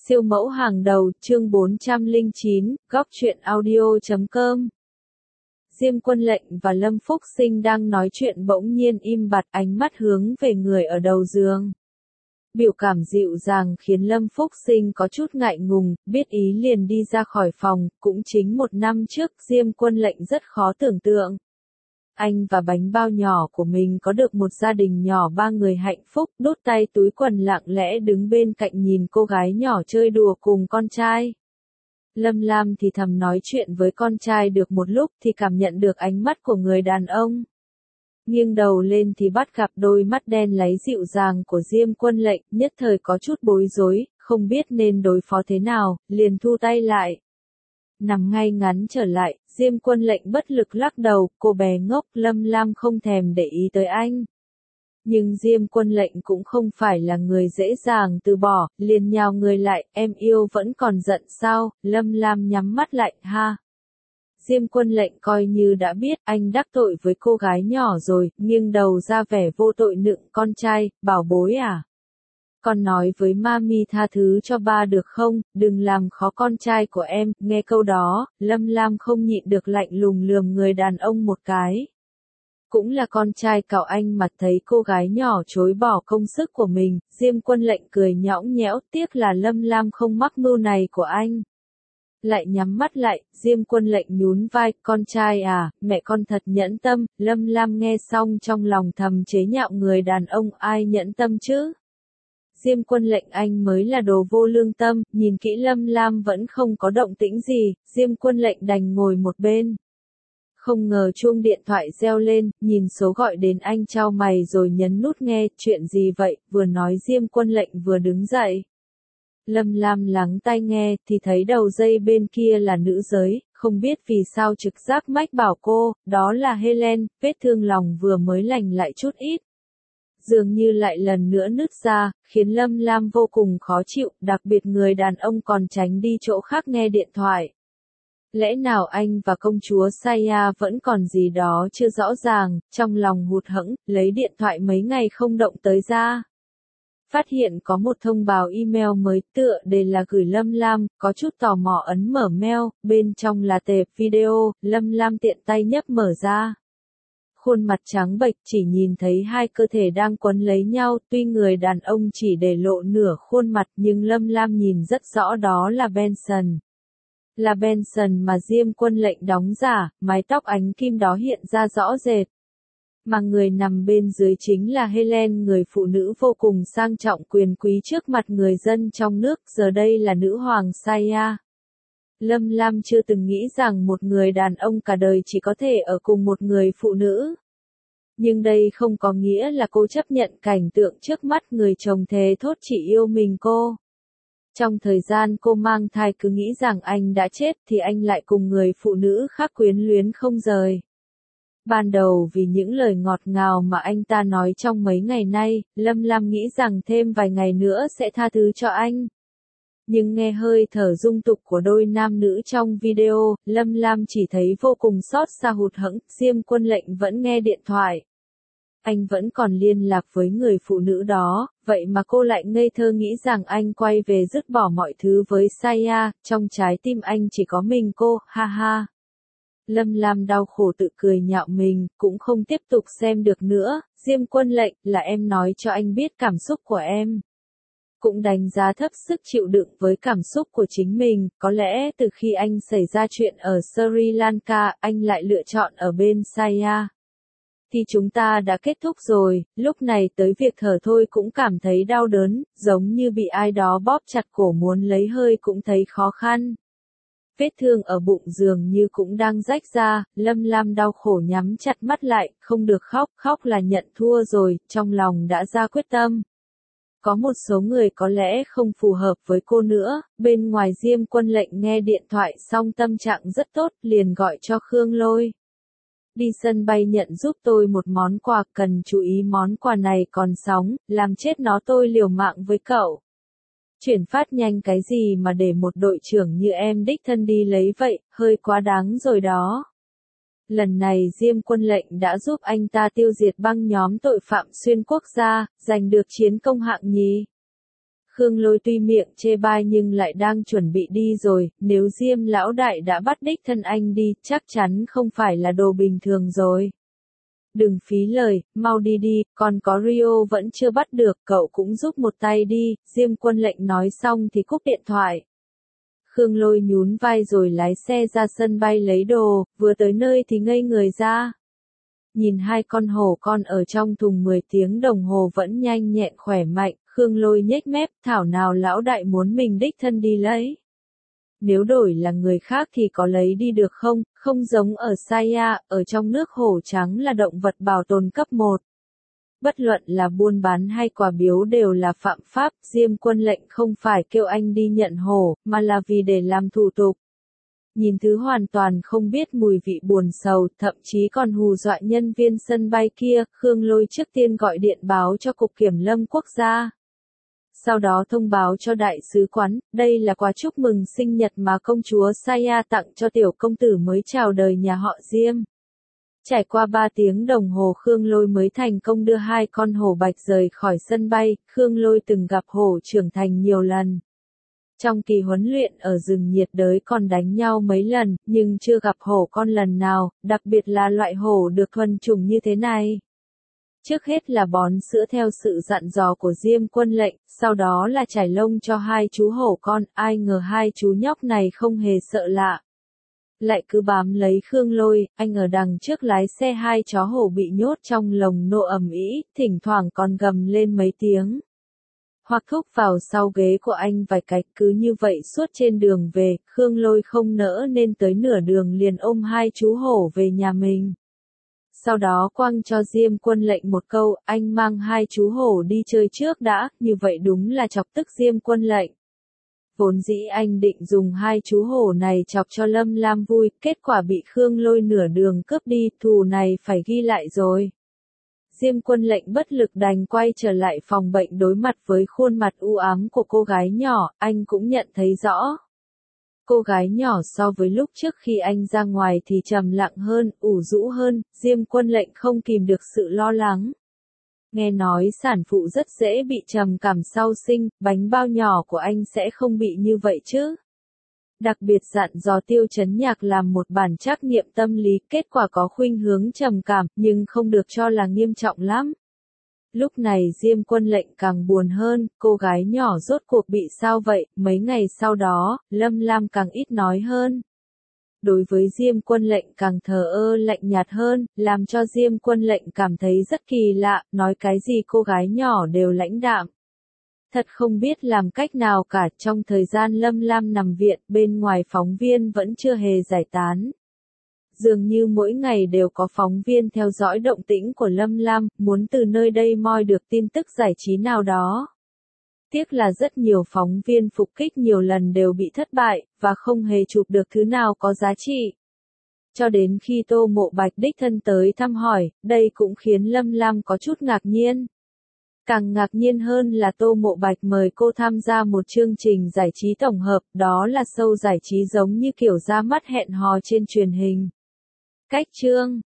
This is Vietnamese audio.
Siêu mẫu hàng đầu, chương 409, góc truyện audio.com. Diêm Quân Lệnh và Lâm Phúc Sinh đang nói chuyện bỗng nhiên im bặt, ánh mắt hướng về người ở đầu giường. Biểu cảm dịu dàng khiến Lâm Phúc Sinh có chút ngại ngùng, biết ý liền đi ra khỏi phòng. Cũng chính một năm trước, Diêm Quân Lệnh rất khó tưởng tượng. Anh và bánh bao nhỏ của mình có được một gia đình nhỏ 3 người hạnh phúc, đút tay túi quần lặng lẽ đứng bên cạnh nhìn cô gái nhỏ chơi đùa cùng con trai. Lâm Lam thì thầm nói chuyện với con trai được một lúc thì cảm nhận được ánh mắt của người đàn ông. Nghiêng đầu lên thì bắt gặp đôi mắt đen láy dịu dàng của Diêm Quân Lệnh, nhất thời có chút bối rối, không biết nên đối phó thế nào, liền thu tay lại. Nằm ngay ngắn trở lại, Diêm Quân Lệnh bất lực lắc đầu, cô bé ngốc. Lâm Lam không thèm để ý tới anh. Nhưng Diêm Quân Lệnh cũng không phải là người dễ dàng từ bỏ, liền nhào người lại, em yêu vẫn còn giận sao? Lâm Lam nhắm mắt lại, ha. Diêm Quân Lệnh coi như đã biết anh đắc tội với cô gái nhỏ rồi, nghiêng đầu ra vẻ vô tội nựng con trai, bảo bối à? Con nói với mami tha thứ cho ba được không, đừng làm khó con trai của em. Nghe câu đó, Lâm Lam không nhịn được lạnh lùng lườm người đàn ông một cái. Cũng là con trai cậu anh mà thấy cô gái nhỏ chối bỏ công sức của mình, Diêm Quân Lệnh cười nhõng nhẽo, tiếc là Lâm Lam không mắc mưu này của anh. Lại nhắm mắt lại, Diêm Quân Lệnh nhún vai, con trai à, mẹ con thật nhẫn tâm. Lâm Lam nghe xong trong lòng thầm chế nhạo người đàn ông, ai nhẫn tâm chứ? Diêm Quân Lệnh anh mới là đồ vô lương tâm. Nhìn kỹ Lâm Lam vẫn không có động tĩnh gì, Diêm Quân Lệnh đành ngồi một bên. Không ngờ chuông điện thoại reo lên, nhìn số gọi đến anh chau mày rồi nhấn nút nghe. Chuyện gì vậy? Vừa nói Diêm Quân Lệnh vừa đứng dậy. Lâm Lam lắng tai nghe thì thấy đầu dây bên kia là nữ giới, không biết vì sao trực giác mách bảo cô, đó là Helen. Vết thương lòng vừa mới lành lại chút ít, dường như lại lần nữa nứt ra, khiến Lâm Lam vô cùng khó chịu, đặc biệt người đàn ông còn tránh đi chỗ khác nghe điện thoại. Lẽ nào anh và công chúa Saya vẫn còn gì đó chưa rõ ràng, trong lòng hụt hẫng, lấy điện thoại mấy ngày không động tới ra. Phát hiện có một thông báo email mới tựa đề là gửi Lâm Lam, có chút tò mò ấn mở mail, bên trong là tệp video. Lâm Lam tiện tay nhấp mở ra. Khuôn mặt trắng bệch chỉ nhìn thấy hai cơ thể đang quấn lấy nhau, tuy người đàn ông chỉ để lộ nửa khuôn mặt nhưng Lâm Lam nhìn rất rõ đó là Benson. Là Benson mà Diêm Quân Lệnh đóng giả, mái tóc ánh kim đó hiện ra rõ rệt. Mà người nằm bên dưới chính là Helen, người phụ nữ vô cùng sang trọng quyền quý trước mặt người dân trong nước, giờ đây là nữ hoàng Saya. Lâm Lam chưa từng nghĩ rằng một người đàn ông cả đời chỉ có thể ở cùng một người phụ nữ. Nhưng đây không có nghĩa là cô chấp nhận cảnh tượng trước mắt người chồng thề thốt chỉ yêu mình cô. Trong thời gian cô mang thai cứ nghĩ rằng anh đã chết thì anh lại cùng người phụ nữ khác quyến luyến không rời. Ban đầu vì những lời ngọt ngào mà anh ta nói trong mấy ngày nay, Lâm Lam nghĩ rằng thêm vài ngày nữa sẽ tha thứ cho anh. Nhưng nghe hơi thở dung tục của đôi nam nữ trong video, Lâm Lam chỉ thấy vô cùng xót xa hụt hẫng. Diêm Quân Lệnh vẫn nghe điện thoại. Anh vẫn còn liên lạc với người phụ nữ đó, vậy mà cô lại ngây thơ nghĩ rằng anh quay về dứt bỏ mọi thứ với Saya, trong trái tim anh chỉ có mình cô, ha ha. Lâm Lam đau khổ tự cười nhạo mình, cũng không tiếp tục xem được nữa. Diêm Quân Lệnh, là em nói cho anh biết cảm xúc của em. Cũng đánh giá thấp sức chịu đựng với cảm xúc của chính mình, có lẽ từ khi anh xảy ra chuyện ở Sri Lanka, anh lại lựa chọn ở bên Saya. Thì chúng ta đã kết thúc rồi, lúc này tới việc thở thôi cũng cảm thấy đau đớn, giống như bị ai đó bóp chặt cổ muốn lấy hơi cũng thấy khó khăn. Vết thương ở bụng dường như cũng đang rách ra, Lâm Lam đau khổ nhắm chặt mắt lại, không được khóc, khóc là nhận thua rồi, trong lòng đã ra quyết tâm. Có một số người có lẽ không phù hợp với cô nữa. Bên ngoài Diêm Quân Lệnh nghe điện thoại xong tâm trạng rất tốt, liền gọi cho Khương Lôi. Đi sân bay nhận giúp tôi một món quà, cần chú ý món quà này còn sóng, làm chết nó tôi liều mạng với cậu. Chuyển phát nhanh cái gì mà để một đội trưởng như em đích thân đi lấy vậy, hơi quá đáng rồi đó. Lần này Diêm Quân Lệnh đã giúp anh ta tiêu diệt băng nhóm tội phạm xuyên quốc gia, giành được chiến công hạng nhì. Khương Lôi tuy miệng chê bai nhưng lại đang chuẩn bị đi rồi, nếu Diêm lão đại đã bắt đích thân anh đi, chắc chắn không phải là đồ bình thường rồi. Đừng phí lời, mau đi đi, còn có Rio vẫn chưa bắt được, cậu cũng giúp một tay đi, Diêm Quân Lệnh nói xong thì cúp điện thoại. Khương Lôi nhún vai rồi lái xe ra sân bay lấy đồ, vừa tới nơi thì ngây người ra. Nhìn hai con hổ con ở trong thùng 10 tiếng đồng hồ vẫn nhanh nhẹn khỏe mạnh, Khương Lôi nhếch mép, thảo nào lão đại muốn mình đích thân đi lấy. Nếu đổi là người khác thì có lấy đi được không, không giống ở Saya, ở trong nước hổ trắng là động vật bảo tồn cấp 1. Bất luận là buôn bán hay quà biếu đều là phạm pháp, Diêm Quân Lệnh không phải kêu anh đi nhận hổ, mà là vì để làm thủ tục. Nhìn thứ hoàn toàn không biết mùi vị buồn sầu, thậm chí còn hù dọa nhân viên sân bay kia, Khương Lôi trước tiên gọi điện báo cho Cục Kiểm lâm Quốc gia. Sau đó thông báo cho đại sứ quán, đây là quà chúc mừng sinh nhật mà công chúa Saya tặng cho tiểu công tử mới chào đời nhà họ Diêm. Trải qua 3 tiếng đồng hồ Khương Lôi mới thành công đưa hai con hổ bạch rời khỏi sân bay, Khương Lôi từng gặp hổ trưởng thành nhiều lần. Trong kỳ huấn luyện ở rừng nhiệt đới còn đánh nhau mấy lần, nhưng chưa gặp hổ con lần nào, đặc biệt là loại hổ được thuần chủng như thế này. Trước hết là bón sữa theo sự dặn dò của Diêm Quân Lệnh, sau đó là trải lông cho hai chú hổ con, ai ngờ hai chú nhóc này không hề sợ lạ. Lại cứ bám lấy Khương Lôi, anh ở đằng trước lái xe hai chó hổ bị nhốt trong lồng nô ầm ĩ, thỉnh thoảng còn gầm lên mấy tiếng. Hoặc thúc vào sau ghế của anh vài cái, cứ như vậy suốt trên đường về, Khương Lôi không nỡ nên tới nửa đường liền ôm hai chú hổ về nhà mình. Sau đó quăng cho Diêm Quân Lệnh một câu, anh mang hai chú hổ đi chơi trước đã, như vậy đúng là chọc tức Diêm Quân Lệnh. Vốn dĩ anh định dùng hai chú hổ này chọc cho Lâm Lam vui, kết quả bị Khương Lôi nửa đường cướp đi, thù này phải ghi lại rồi. Diêm Quân Lệnh bất lực đành quay trở lại phòng bệnh đối mặt với khuôn mặt u ám của cô gái nhỏ, anh cũng nhận thấy rõ. Cô gái nhỏ so với lúc trước khi anh ra ngoài thì trầm lặng hơn, ủ rũ hơn, Diêm Quân Lệnh không kìm được sự lo lắng. Nghe nói sản phụ rất dễ bị trầm cảm sau sinh, bánh bao nhỏ của anh sẽ không bị như vậy chứ. Đặc biệt dặn dò Tiêu Chấn Nhạc làm một bản trắc nghiệm tâm lý, kết quả có khuynh hướng trầm cảm, nhưng không được cho là nghiêm trọng lắm. Lúc này Diêm Quân Lệnh càng buồn hơn, cô gái nhỏ rốt cuộc bị sao vậy, mấy ngày sau đó, Lâm Lam càng ít nói hơn. Đối với Diêm Quân Lệnh càng thờ ơ lạnh nhạt hơn, làm cho Diêm Quân Lệnh cảm thấy rất kỳ lạ, nói cái gì cô gái nhỏ đều lãnh đạm. Thật không biết làm cách nào cả, trong thời gian Lâm Lam nằm viện, bên ngoài phóng viên vẫn chưa hề giải tán. Dường như mỗi ngày đều có phóng viên theo dõi động tĩnh của Lâm Lam, muốn từ nơi đây moi được tin tức giải trí nào đó. Tiếc là rất nhiều phóng viên phục kích nhiều lần đều bị thất bại, và không hề chụp được thứ nào có giá trị. Cho đến khi Tô Mộ Bạch đích thân tới thăm hỏi, đây cũng khiến Lâm Lam có chút ngạc nhiên. Càng ngạc nhiên hơn là Tô Mộ Bạch mời cô tham gia một chương trình giải trí tổng hợp, đó là show giải trí giống như kiểu ra mắt hẹn hò trên truyền hình. Cách chương